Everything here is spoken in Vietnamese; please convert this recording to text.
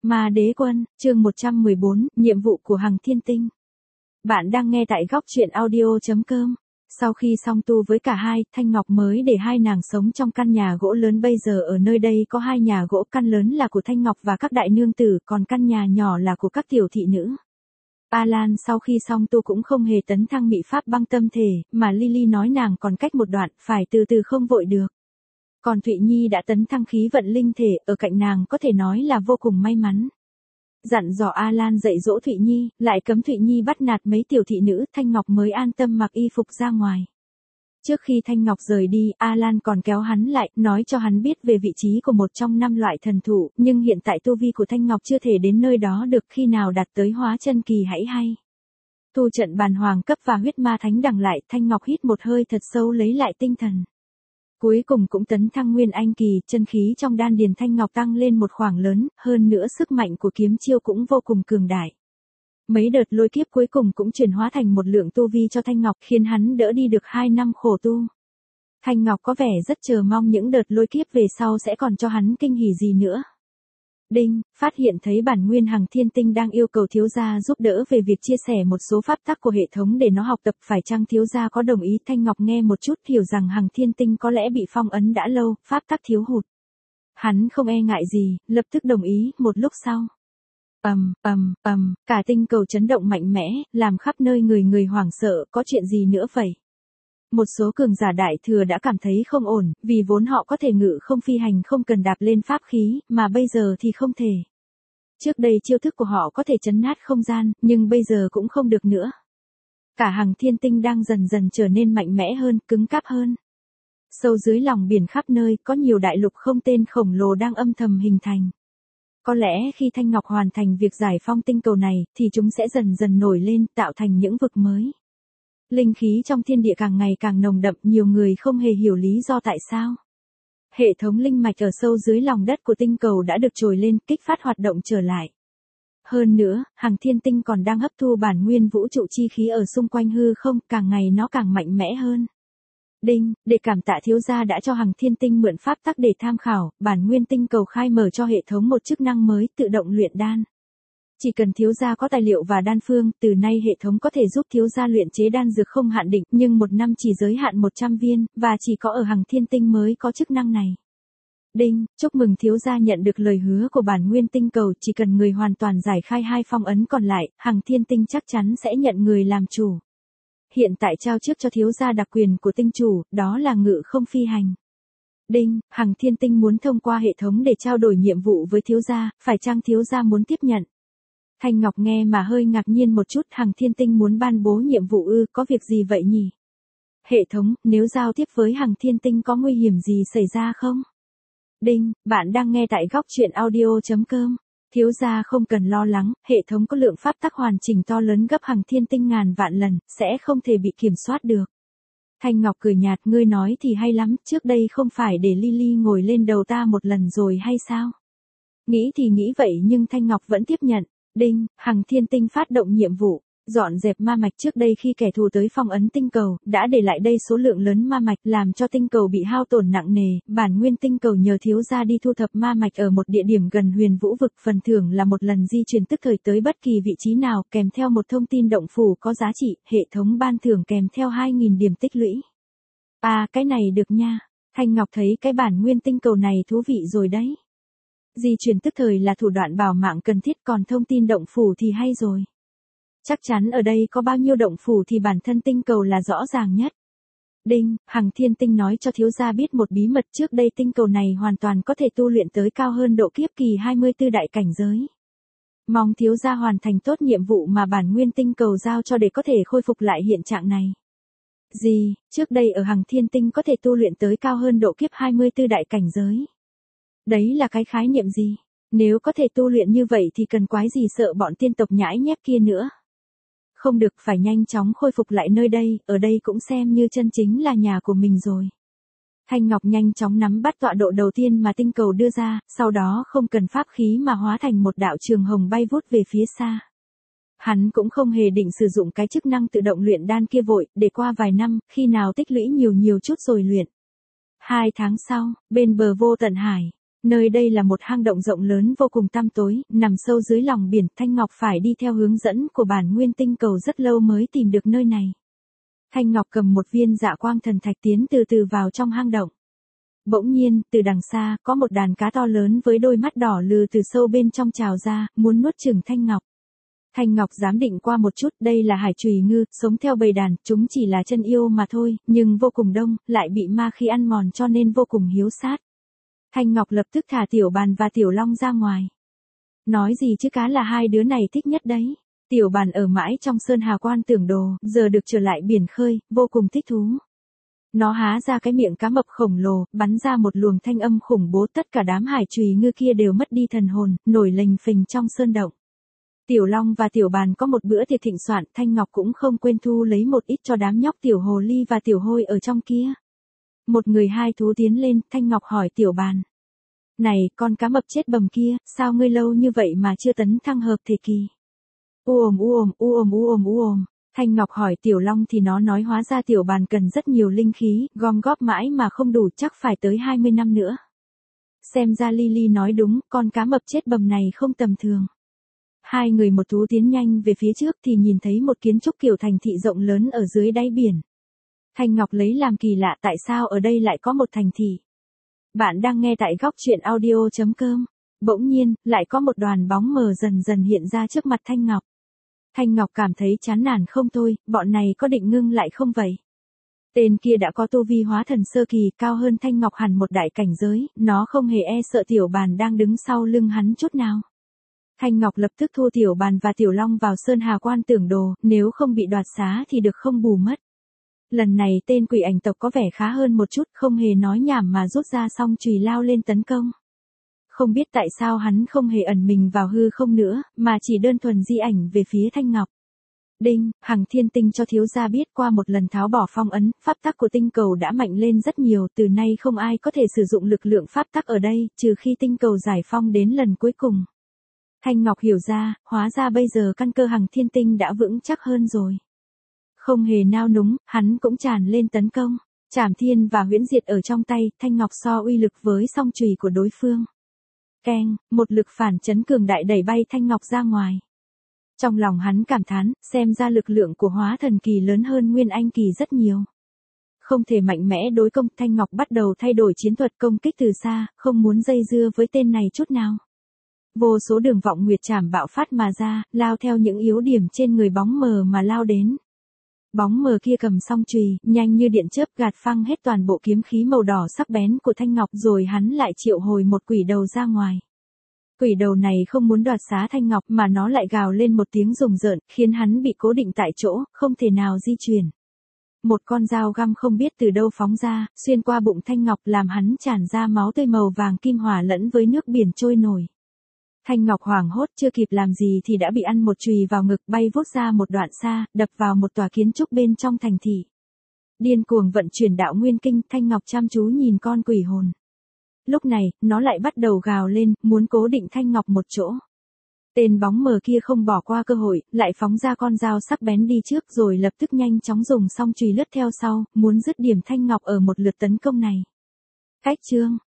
Ma Đế Quân, chương 114, nhiệm vụ của Hằng Thiên Tinh. Bạn đang nghe tại góc truyện audio.com. Sau khi song tu với cả hai, Thanh Ngọc mới để hai nàng sống trong căn nhà gỗ lớn. Bây giờ ở nơi đây có hai nhà gỗ, căn lớn là của Thanh Ngọc và các đại nương tử, còn căn nhà nhỏ là của các tiểu thị nữ. A Lan sau khi song tu cũng không hề tấn thăng mị pháp băng tâm thể, mà Lily nói nàng còn cách một đoạn, phải từ từ không vội được. Còn Thụy Nhi đã tấn thăng khí vận linh thể, ở cạnh nàng có thể nói là vô cùng may mắn. Dặn dò A Lan dạy dỗ Thụy Nhi, lại cấm Thụy Nhi bắt nạt mấy tiểu thị nữ, Thanh Ngọc mới an tâm mặc y phục ra ngoài. Trước khi Thanh Ngọc rời đi, A Lan còn kéo hắn lại, nói cho hắn biết về vị trí của một trong 5 loại thần thụ, nhưng hiện tại tu vi của Thanh Ngọc chưa thể đến nơi đó được, khi nào đạt tới hóa chân kỳ hãy hay. Tu trận bàn hoàng cấp và huyết ma thánh đằng lại, Thanh Ngọc hít một hơi thật sâu lấy lại tinh thần. Cuối cùng cũng tấn thăng nguyên anh kỳ, chân khí trong đan điền Thanh Ngọc tăng lên một khoảng lớn, hơn nữa sức mạnh của kiếm chiêu cũng vô cùng cường đại. Mấy đợt lôi kiếp cuối cùng cũng chuyển hóa thành một lượng tu vi cho Thanh Ngọc, khiến hắn đỡ đi được 2 năm khổ tu. Thanh Ngọc có vẻ rất chờ mong những đợt lôi kiếp về sau sẽ còn cho hắn kinh hỉ gì nữa. Đinh, phát hiện thấy bản nguyên Hằng Thiên Tinh đang yêu cầu thiếu gia giúp đỡ về việc chia sẻ một số pháp tắc của hệ thống để nó học tập, phải chăng thiếu gia có đồng ý? Thanh Ngọc nghe một chút, hiểu rằng Hằng Thiên Tinh có lẽ bị phong ấn đã lâu, pháp tắc thiếu hụt. Hắn không e ngại gì, lập tức đồng ý. Một lúc sau, cả tinh cầu chấn động mạnh mẽ, làm khắp nơi người hoảng sợ. Có chuyện gì nữa vậy? Một số cường giả đại thừa đã cảm thấy không ổn, vì vốn họ có thể ngự không phi hành, không cần đạp lên pháp khí, mà bây giờ thì không thể. Trước đây chiêu thức của họ có thể chấn nát không gian, nhưng bây giờ cũng không được nữa. Cả Hằng Thiên Tinh đang dần dần trở nên mạnh mẽ hơn, cứng cáp hơn. Sâu dưới lòng biển khắp nơi, có nhiều đại lục không tên khổng lồ đang âm thầm hình thành. Có lẽ khi Thanh Ngọc hoàn thành việc giải phong tinh cầu này, thì chúng sẽ dần dần nổi lên, tạo thành những vực mới. Linh khí trong thiên địa càng ngày càng nồng đậm, nhiều người không hề hiểu lý do tại sao. Hệ thống linh mạch ở sâu dưới lòng đất của tinh cầu đã được trồi lên, kích phát hoạt động trở lại. Hơn nữa, Hằng Thiên Tinh còn đang hấp thu bản nguyên vũ trụ chi khí ở xung quanh hư không, càng ngày nó càng mạnh mẽ hơn. Đinh, để cảm tạ thiếu gia đã cho Hằng Thiên Tinh mượn pháp tắc để tham khảo, bản nguyên tinh cầu khai mở cho hệ thống một chức năng mới, tự động luyện đan. Chỉ cần thiếu gia có tài liệu và đan phương, từ nay hệ thống có thể giúp thiếu gia luyện chế đan dược không hạn định, nhưng một năm chỉ giới hạn 100 viên, và chỉ có ở Hằng Thiên Tinh mới có chức năng này. Đinh, chúc mừng thiếu gia nhận được lời hứa của bản nguyên tinh cầu, chỉ cần người hoàn toàn giải khai 2 phong ấn còn lại, Hằng Thiên Tinh chắc chắn sẽ nhận người làm chủ. Hiện tại trao trước cho thiếu gia đặc quyền của tinh chủ, đó là ngự không phi hành. Đinh, Hằng Thiên Tinh muốn thông qua hệ thống để trao đổi nhiệm vụ với thiếu gia, phải chăng thiếu gia muốn tiếp nhận? Thanh Ngọc nghe mà hơi ngạc nhiên một chút, Hằng Thiên Tinh muốn ban bố nhiệm vụ ư, có việc gì vậy nhỉ? Hệ thống, nếu giao tiếp với Hằng Thiên Tinh có nguy hiểm gì xảy ra không? Đinh, bạn đang nghe tại góc truyện audio.com. Thiếu gia không cần lo lắng, hệ thống có lượng pháp tắc hoàn chỉnh to lớn gấp Hằng Thiên Tinh ngàn vạn lần, sẽ không thể bị kiểm soát được. Thanh Ngọc cười nhạt, ngươi nói thì hay lắm, trước đây không phải để Lily ngồi lên đầu ta một lần rồi hay sao? Nghĩ thì nghĩ vậy nhưng Thanh Ngọc vẫn tiếp nhận. Đinh, Hằng Thiên Tinh phát động nhiệm vụ, dọn dẹp ma mạch. Trước đây khi kẻ thù tới phong ấn tinh cầu, đã để lại đây số lượng lớn ma mạch, làm cho tinh cầu bị hao tổn nặng nề. Bản nguyên tinh cầu nhờ thiếu gia đi thu thập ma mạch ở một địa điểm gần Huyền Vũ vực, phần thưởng là một lần di chuyển tức thời tới bất kỳ vị trí nào, kèm theo một thông tin động phủ có giá trị, hệ thống ban thưởng kèm theo 2.000 điểm tích lũy. À, cái này được nha. Thanh Ngọc thấy cái bản nguyên tinh cầu này thú vị rồi đấy. Di chuyển tức thời là thủ đoạn bảo mạng cần thiết, còn thông tin động phủ thì hay rồi. Chắc chắn ở đây có bao nhiêu động phủ thì bản thân tinh cầu là rõ ràng nhất. Đinh, Hằng Thiên Tinh nói cho thiếu gia biết một bí mật, trước đây tinh cầu này hoàn toàn có thể tu luyện tới cao hơn độ kiếp kỳ 24 đại cảnh giới. Mong thiếu gia hoàn thành tốt nhiệm vụ mà bản nguyên tinh cầu giao cho để có thể khôi phục lại hiện trạng này. Gì, trước đây ở Hằng Thiên Tinh có thể tu luyện tới cao hơn độ kiếp 24 đại cảnh giới. Đấy là cái khái niệm gì? Nếu có thể tu luyện như vậy thì cần quái gì sợ bọn tiên tộc nhãi nhép kia nữa. Không được, phải nhanh chóng khôi phục lại nơi đây, ở đây cũng xem như chân chính là nhà của mình rồi. Thanh Ngọc nhanh chóng nắm bắt tọa độ đầu tiên mà tinh cầu đưa ra, sau đó không cần pháp khí mà hóa thành một đạo trường hồng bay vút về phía xa. Hắn cũng không hề định sử dụng cái chức năng tự động luyện đan kia vội, để qua vài năm, khi nào tích lũy nhiều chút rồi luyện. 2 tháng sau, bên bờ vô tận hải. Nơi đây là một hang động rộng lớn vô cùng tăm tối, nằm sâu dưới lòng biển, Thanh Ngọc phải đi theo hướng dẫn của bản nguyên tinh cầu rất lâu mới tìm được nơi này. Thanh Ngọc cầm một viên dạ quang thần thạch tiến từ từ vào trong hang động. Bỗng nhiên, từ đằng xa, có một đàn cá to lớn với đôi mắt đỏ lừ từ sâu bên trong trào ra, muốn nuốt chửng Thanh Ngọc. Thanh Ngọc giám định qua một chút, đây là hải chùy ngư, sống theo bầy đàn, chúng chỉ là chân yêu mà thôi, nhưng vô cùng đông, lại bị ma khí ăn mòn cho nên vô cùng hiếu sát. Thanh Ngọc lập tức thả Tiểu Bàn và Tiểu Long ra ngoài. Nói gì chứ cá là hai đứa này thích nhất đấy. Tiểu Bàn ở mãi trong sơn hà quan tưởng đồ, giờ được trở lại biển khơi, vô cùng thích thú. Nó há ra cái miệng cá mập khổng lồ, bắn ra một luồng thanh âm khủng bố, tất cả đám hải chùy ngư kia đều mất đi thần hồn, nổi lềnh phềnh trong sơn động. Tiểu Long và Tiểu Bàn có một bữa tiệc thịnh soạn, Thanh Ngọc cũng không quên thu lấy một ít cho đám nhóc Tiểu Hồ Ly và Tiểu Hôi ở trong kia. Một người hai thú tiến lên, Thanh Ngọc hỏi Tiểu Bàn. Này, con cá mập chết bầm kia, sao ngươi lâu như vậy mà chưa tấn thăng hợp thể kỳ? Thanh Ngọc hỏi Tiểu Long thì nó nói hóa ra Tiểu Bàn cần rất nhiều linh khí, gom góp mãi mà không đủ, chắc phải tới 20 năm nữa. Xem ra Lily nói đúng, con cá mập chết bầm này không tầm thường. Hai người một thú tiến nhanh về phía trước thì nhìn thấy một kiến trúc kiểu thành thị rộng lớn ở dưới đáy biển. Thanh Ngọc lấy làm kỳ lạ, tại sao ở đây lại có một thành thị? Bạn đang nghe tại góc truyện audio.com. Bỗng nhiên, lại có một đoàn bóng mờ dần dần hiện ra trước mặt Thanh Ngọc. Thanh Ngọc cảm thấy chán nản không thôi, bọn này có định ngưng lại không vậy? Tên kia đã có tu vi hóa thần sơ kỳ, cao hơn Thanh Ngọc hẳn một đại cảnh giới, nó không hề e sợ Tiểu Bàn đang đứng sau lưng hắn chút nào. Thanh Ngọc lập tức thu Tiểu Bàn và Tiểu Long vào sơn hà quan tưởng đồ, nếu không bị đoạt xá thì được không bù mất. Lần này tên quỷ ảnh tộc có vẻ khá hơn một chút, không hề nói nhảm mà rút ra song chùy lao lên tấn công. Không biết tại sao hắn không hề ẩn mình vào hư không nữa, mà chỉ đơn thuần di ảnh về phía Thanh Ngọc. Đinh, Hằng Thiên Tinh cho thiếu gia biết qua một lần tháo bỏ phong ấn, pháp tắc của tinh cầu đã mạnh lên rất nhiều, từ nay không ai có thể sử dụng lực lượng pháp tắc ở đây, trừ khi tinh cầu giải phong đến lần cuối cùng. Thanh Ngọc hiểu ra, hóa ra bây giờ căn cơ Hằng Thiên Tinh đã vững chắc hơn rồi. Không hề nao núng, hắn cũng tràn lên tấn công. Trảm Thiên và Huyễn Diệt ở trong tay, Thanh Ngọc so uy lực với song chùy của đối phương. Keng, một lực phản chấn cường đại đẩy bay Thanh Ngọc ra ngoài. Trong lòng hắn cảm thán, xem ra lực lượng của hóa thần kỳ lớn hơn Nguyên Anh kỳ rất nhiều. Không thể mạnh mẽ đối công, Thanh Ngọc bắt đầu thay đổi chiến thuật công kích từ xa, không muốn dây dưa với tên này chút nào. Vô số đường vọng nguyệt trảm bạo phát mà ra, lao theo những yếu điểm trên người bóng mờ mà lao đến. Bóng mờ kia cầm song chùy, nhanh như điện chớp gạt phăng hết toàn bộ kiếm khí màu đỏ sắc bén của Thanh Ngọc, rồi hắn lại triệu hồi một quỷ đầu ra ngoài. Quỷ đầu này không muốn đoạt xá Thanh Ngọc mà nó lại gào lên một tiếng rùng rợn, khiến hắn bị cố định tại chỗ, không thể nào di chuyển. Một con dao găm không biết từ đâu phóng ra, xuyên qua bụng Thanh Ngọc làm hắn tràn ra máu tươi màu vàng kim hòa lẫn với nước biển trôi nổi. Thanh Ngọc hoảng hốt chưa kịp làm gì thì đã bị ăn một chùy vào ngực, bay vút ra một đoạn xa, đập vào một tòa kiến trúc bên trong thành thị. Điên cuồng vận chuyển đạo nguyên kinh, Thanh Ngọc chăm chú nhìn con quỷ hồn. Lúc này, nó lại bắt đầu gào lên, muốn cố định Thanh Ngọc một chỗ. Tên bóng mờ kia không bỏ qua cơ hội, lại phóng ra con dao sắc bén đi trước rồi lập tức nhanh chóng dùng song chùy lướt theo sau, muốn dứt điểm Thanh Ngọc ở một lượt tấn công này. Cách chương